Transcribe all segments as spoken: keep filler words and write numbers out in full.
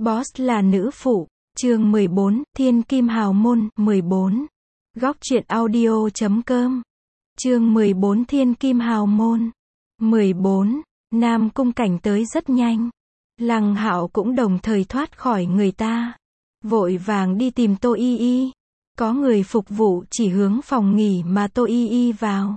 Boss là nữ phụ. Chương mười bốn, Thiên Kim Hào Môn, mười bốn. Góc truyện audio chấm com. Chương mười bốn Thiên Kim Hào Môn. mười bốn. Nam Cung Cảnh tới rất nhanh. Lăng Hạo cũng đồng thời thoát khỏi người ta. Vội vàng đi tìm Tô Y Y. Có người phục vụ chỉ hướng phòng nghỉ mà Tô Y Y vào.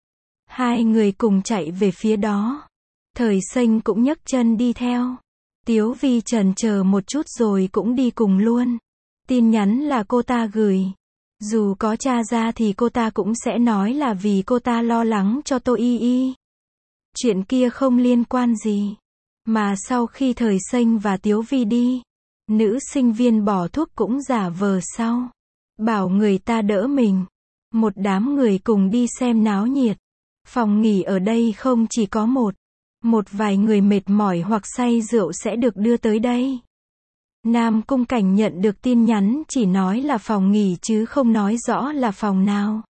Hai người cùng chạy về phía đó. Thời Xanh cũng nhấc chân đi theo. Tiếu Vi chần chờ một chút rồi cũng đi cùng luôn. Tin nhắn là cô ta gửi. Dù có tra ra thì cô ta cũng sẽ nói là vì cô ta lo lắng cho Tô Y Y. Chuyện kia không liên quan gì. Mà sau khi Thời Xanh và Tiếu Vi đi, nữ sinh viên bỏ thuốc cũng giả vờ sau. Bảo người ta đỡ mình. Một đám người cùng đi xem náo nhiệt. Phòng nghỉ ở đây không chỉ có một. Một vài người mệt mỏi hoặc say rượu sẽ được đưa tới đây. Nam Cung Cảnh nhận được tin nhắn chỉ nói là phòng nghỉ chứ không nói rõ là phòng nào.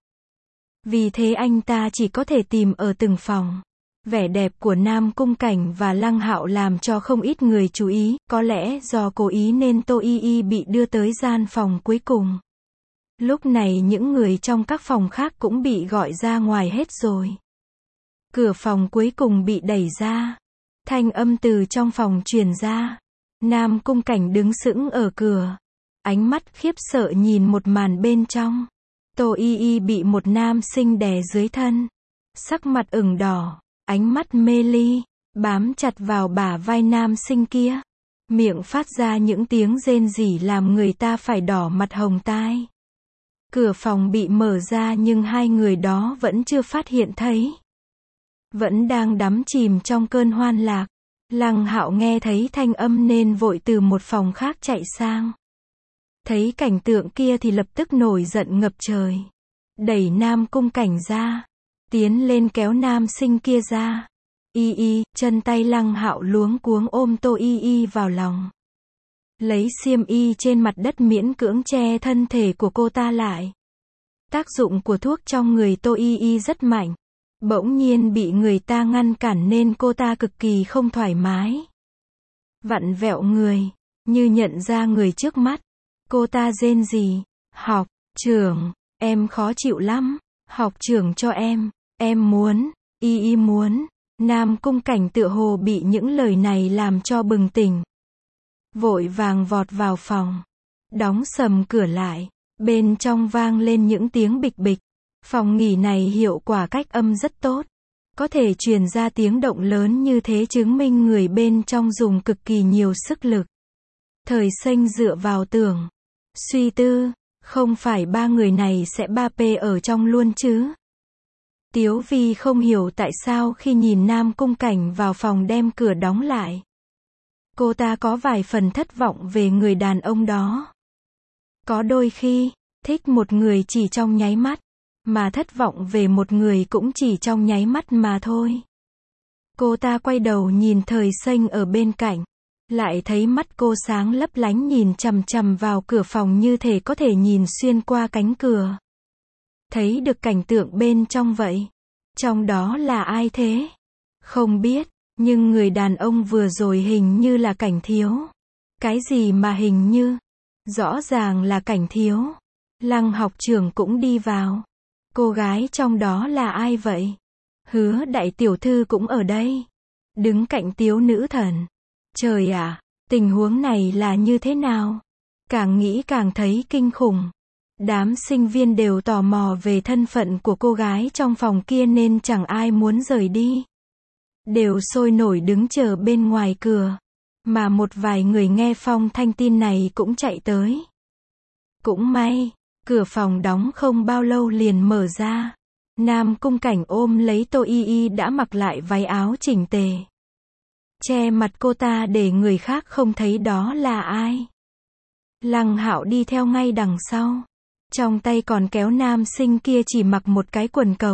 Vì thế anh ta chỉ có thể tìm ở từng phòng. Vẻ đẹp của Nam Cung Cảnh và Lăng Hạo làm cho không ít người chú ý, có lẽ do cố ý nên Tô Y Y bị đưa tới gian phòng cuối cùng. Lúc này những người trong các phòng khác cũng bị gọi ra ngoài hết rồi. Cửa phòng cuối cùng bị đẩy ra. Thanh âm từ trong phòng truyền ra. Nam Cung Cảnh đứng sững ở cửa. Ánh mắt khiếp sợ nhìn một màn bên trong. Tô Y Y bị một nam sinh đè dưới thân. Sắc mặt ửng đỏ, ánh mắt mê ly, bám chặt vào bả vai nam sinh kia. Miệng phát ra những tiếng rên rỉ làm người ta phải đỏ mặt hồng tai. Cửa phòng bị mở ra nhưng hai người đó vẫn chưa phát hiện thấy. Vẫn đang đắm chìm trong cơn hoan lạc. Lăng Hạo nghe thấy thanh âm nên vội từ một phòng khác chạy sang. Thấy cảnh tượng kia thì lập tức nổi giận ngập trời. Đẩy Nam Cung Cảnh ra. Tiến lên kéo nam sinh kia ra. Y Y, chân tay Lăng Hạo luống cuống ôm Tô Y Y vào lòng. Lấy xiêm y trên mặt đất miễn cưỡng che thân thể của cô ta lại. Tác dụng của thuốc trong người Tô Y Y rất mạnh. Bỗng nhiên bị người ta ngăn cản nên cô ta cực kỳ không thoải mái. Vặn vẹo người, như nhận ra người trước mắt. Cô ta rên rỉ, học trưởng, em khó chịu lắm, học trưởng cho em, em muốn, Y Y muốn. Nam Cung Cảnh tựa hồ bị những lời này làm cho bừng tỉnh. Vội vàng vọt vào phòng, đóng sầm cửa lại, bên trong vang lên những tiếng bịch bịch. Phòng nghỉ này hiệu quả cách âm rất tốt. Có thể truyền ra tiếng động lớn như thế chứng minh người bên trong dùng cực kỳ nhiều sức lực. Thời Xanh dựa vào tường. Suy tư, không phải ba người này sẽ ba pê ở trong luôn chứ? Tiếu Vi không hiểu tại sao khi nhìn Nam Cung Cảnh vào phòng đem cửa đóng lại. Cô ta có vài phần thất vọng về người đàn ông đó. Có đôi khi, thích một người chỉ trong nháy mắt. Mà thất vọng về một người cũng chỉ trong nháy mắt mà thôi. Cô ta quay đầu nhìn Thời Xanh ở bên cạnh. Lại thấy mắt cô sáng lấp lánh nhìn chằm chằm vào cửa phòng như thể có thể nhìn xuyên qua cánh cửa. Thấy được cảnh tượng bên trong vậy. Trong đó là ai thế? Không biết, nhưng người đàn ông vừa rồi hình như là Cảnh Thiếu. Cái gì mà hình như? Rõ ràng là Cảnh Thiếu. Lăng học trưởng cũng đi vào. Cô gái trong đó là ai vậy? Hứa đại tiểu thư cũng ở đây. Đứng cạnh Tiếu nữ thần. Trời ạ, tình huống này là như thế nào? Càng nghĩ càng thấy kinh khủng. Đám sinh viên đều tò mò về thân phận của cô gái trong phòng kia nên chẳng ai muốn rời đi. Đều sôi nổi đứng chờ bên ngoài cửa. Mà một vài người nghe phong thanh tin này cũng chạy tới. Cũng may. Cửa phòng đóng không bao lâu liền mở ra. Nam Cung Cảnh ôm lấy Tô Y Y đã mặc lại váy áo chỉnh tề. Che mặt cô ta để người khác không thấy đó là ai. Lăng Hạo đi theo ngay đằng sau. Trong tay còn kéo nam sinh kia chỉ mặc một cái quần cộc.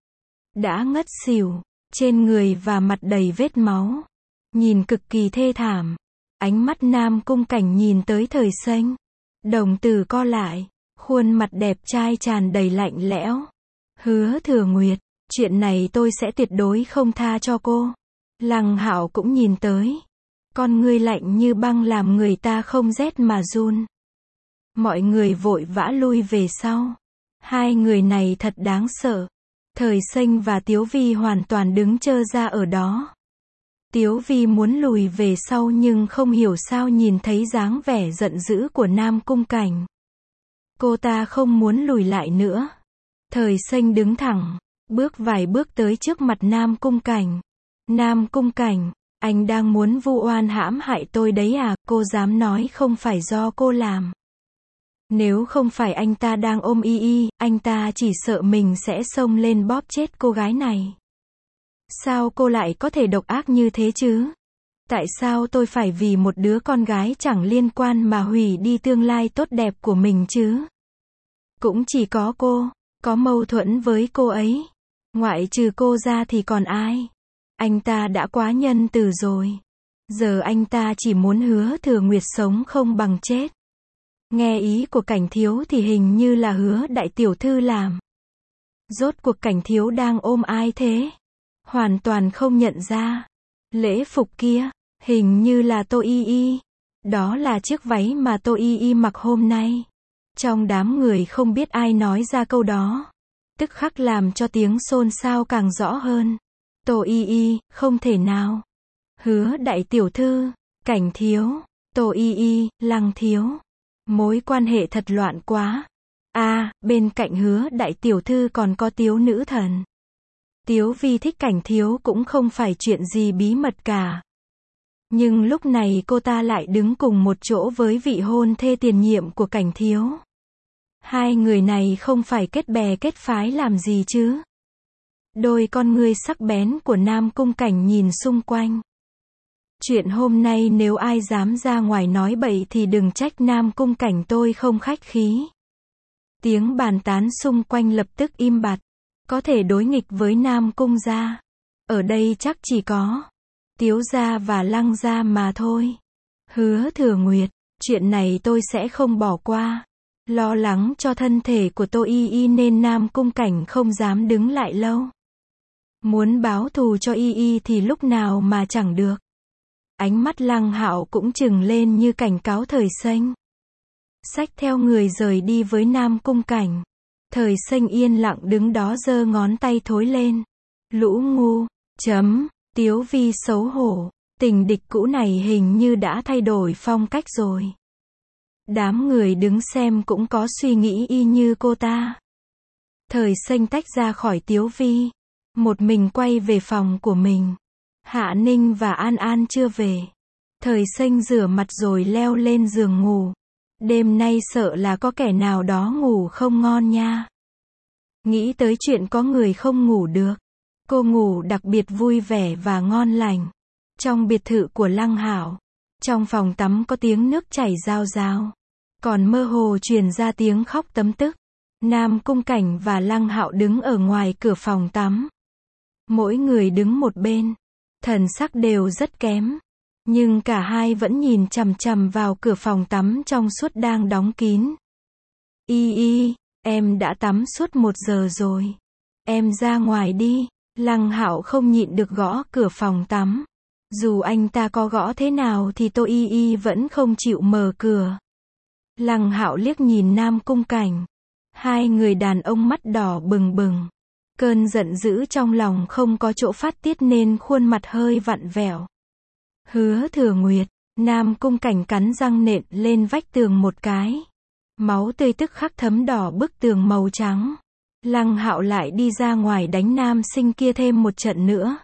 Đã ngất xỉu, trên người và mặt đầy vết máu. Nhìn cực kỳ thê thảm. Ánh mắt Nam Cung Cảnh nhìn tới Thời Xanh. Đồng tử co lại. Khuôn mặt đẹp trai tràn đầy lạnh lẽo. Hứa Thừa Nguyệt, chuyện này tôi sẽ tuyệt đối không tha cho cô. Lăng Hạo cũng nhìn tới. Con ngươi lạnh như băng làm người ta không rét mà run. Mọi người vội vã lui về sau. Hai người này thật đáng sợ. Thời Xanh và Tiếu Vi hoàn toàn đứng trơ ra ở đó. Tiếu Vi muốn lùi về sau nhưng không hiểu sao nhìn thấy dáng vẻ giận dữ của Nam Cung Cảnh. Cô ta không muốn lùi lại nữa. Thời Xanh đứng thẳng, bước vài bước tới trước mặt Nam Cung Cảnh. Nam Cung Cảnh, anh đang muốn vu oan hãm hại tôi đấy à, cô dám nói không phải do cô làm. Nếu không phải anh ta đang ôm Y Y, anh ta chỉ sợ mình sẽ xông lên bóp chết cô gái này. Sao cô lại có thể độc ác như thế chứ? Tại sao tôi phải vì một đứa con gái chẳng liên quan mà hủy đi tương lai tốt đẹp của mình chứ? Cũng chỉ có cô, có mâu thuẫn với cô ấy. Ngoại trừ cô ra thì còn ai? Anh ta đã quá nhân từ rồi. Giờ anh ta chỉ muốn Hứa Thừa Nguyệt sống không bằng chết. Nghe ý của Cảnh Thiếu thì hình như là Hứa đại tiểu thư làm. Rốt cuộc Cảnh Thiếu đang ôm ai thế? Hoàn toàn không nhận ra. Lễ phục kia, hình như là Tô Y Y. Đó là chiếc váy mà Tô Y Y mặc hôm nay. Trong đám người không biết ai nói ra câu đó. Tức khắc làm cho tiếng xôn xao càng rõ hơn. Tô Y Y, không thể nào. Hứa đại tiểu thư, Cảnh Thiếu, Tô Y Y, Lăng Thiếu. Mối quan hệ thật loạn quá. À, bên cạnh Hứa đại tiểu thư còn có Tiếu nữ thần. Tiếu Vi thích Cảnh Thiếu cũng không phải chuyện gì bí mật cả. Nhưng lúc này cô ta lại đứng cùng một chỗ với vị hôn thê tiền nhiệm của Cảnh Thiếu. Hai người này không phải kết bè kết phái làm gì chứ? Đôi con ngươi sắc bén của Nam Cung Cảnh nhìn xung quanh. Chuyện hôm nay nếu ai dám ra ngoài nói bậy thì đừng trách Nam Cung Cảnh tôi không khách khí. Tiếng bàn tán xung quanh lập tức im bặt. Có thể đối nghịch với Nam Cung gia. Ở đây chắc chỉ có Tiếu gia và Lăng gia mà thôi. Hứa Thừa Nguyệt, chuyện này tôi sẽ không bỏ qua. Lo lắng cho thân thể của Tô Y Y nên Nam Cung Cảnh không dám đứng lại lâu. Muốn báo thù cho Y Y thì lúc nào mà chẳng được. Ánh mắt Lăng Hạo cũng trừng lên như cảnh cáo Thời Xanh. Xách theo người rời đi với Nam Cung Cảnh. Thời Xanh yên lặng đứng đó giơ ngón tay thối lên. Lũ ngu, chấm, Tiếu Vi xấu hổ. Tình địch cũ này hình như đã thay đổi phong cách rồi. Đám người đứng xem cũng có suy nghĩ y như cô ta. Thời Xanh tách ra khỏi Tiếu Vi. Một mình quay về phòng của mình. Hạ Ninh và An An chưa về. Thời Xanh rửa mặt rồi leo lên giường ngủ. Đêm nay sợ là có kẻ nào đó ngủ không ngon nha. Nghĩ tới chuyện có người không ngủ được. Cô ngủ đặc biệt vui vẻ và ngon lành. Trong biệt thự của Lăng Hạo. Trong phòng tắm có tiếng nước chảy rao rao. Còn mơ hồ truyền ra tiếng khóc tấm tức. Nam Cung Cảnh và Lăng Hạo đứng ở ngoài cửa phòng tắm. Mỗi người đứng một bên. Thần sắc đều rất kém. Nhưng cả hai vẫn nhìn chằm chằm vào cửa phòng tắm trong suốt đang đóng kín. Y Y, em đã tắm suốt một giờ rồi. Em ra ngoài đi. Lăng Hạo không nhịn được gõ cửa phòng tắm. Dù anh ta có gõ thế nào thì Tô Y Y vẫn không chịu mở cửa. Lăng Hạo liếc nhìn Nam Cung Cảnh. Hai người đàn ông mắt đỏ bừng bừng. Cơn giận dữ trong lòng không có chỗ phát tiết nên khuôn mặt hơi vặn vẹo. Hứa Thừa Nguyệt, Nam Cung Cảnh cắn răng nện lên vách tường một cái. Máu tươi tức khắc thấm đỏ bức tường màu trắng. Lăng Hạo lại đi ra ngoài đánh nam sinh kia thêm một trận nữa.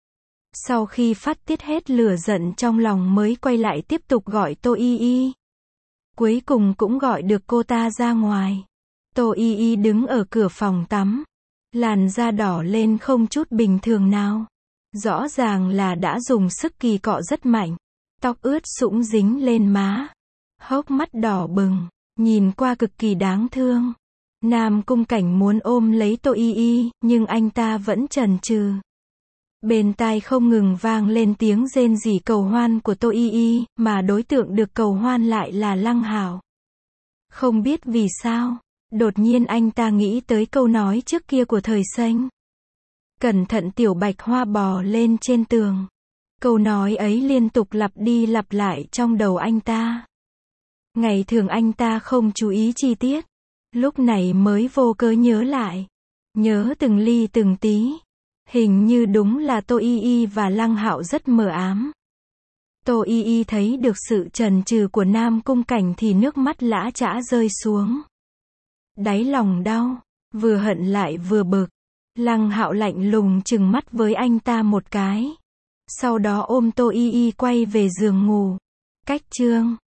Sau khi phát tiết hết lửa giận trong lòng mới quay lại tiếp tục gọi Tô Y Y. Cuối cùng cũng gọi được cô ta ra ngoài. Tô Y Y đứng ở cửa phòng tắm. Làn da đỏ lên không chút bình thường nào. Rõ ràng là đã dùng sức kỳ cọ rất mạnh. Tóc ướt sũng dính lên má. Hốc mắt đỏ bừng. Nhìn qua cực kỳ đáng thương. Nam Cung Cảnh muốn ôm lấy Tô Y Y, nhưng anh ta vẫn chần chừ. Bên tai không ngừng vang lên tiếng rên rỉ cầu hoan của Tô Y Y, mà đối tượng được cầu hoan lại là Lăng Hạo. Không biết vì sao, đột nhiên anh ta nghĩ tới câu nói trước kia của Thời Xanh. Cẩn thận tiểu bạch hoa bò lên trên tường. Câu nói ấy liên tục lặp đi lặp lại trong đầu anh ta. Ngày thường anh ta không chú ý chi tiết. Lúc này mới vô cớ nhớ lại. Nhớ từng ly từng tí. Hình như đúng là Tô Y Y và Lăng Hạo rất mờ ám. Tô Y Y thấy được sự chần chừ của Nam Cung Cảnh thì nước mắt lã chã rơi xuống. Đáy lòng đau, vừa hận lại vừa bực. Lăng Hạo lạnh lùng trừng mắt với anh ta một cái. Sau đó ôm Tô Y Y quay về giường ngủ. Cách chương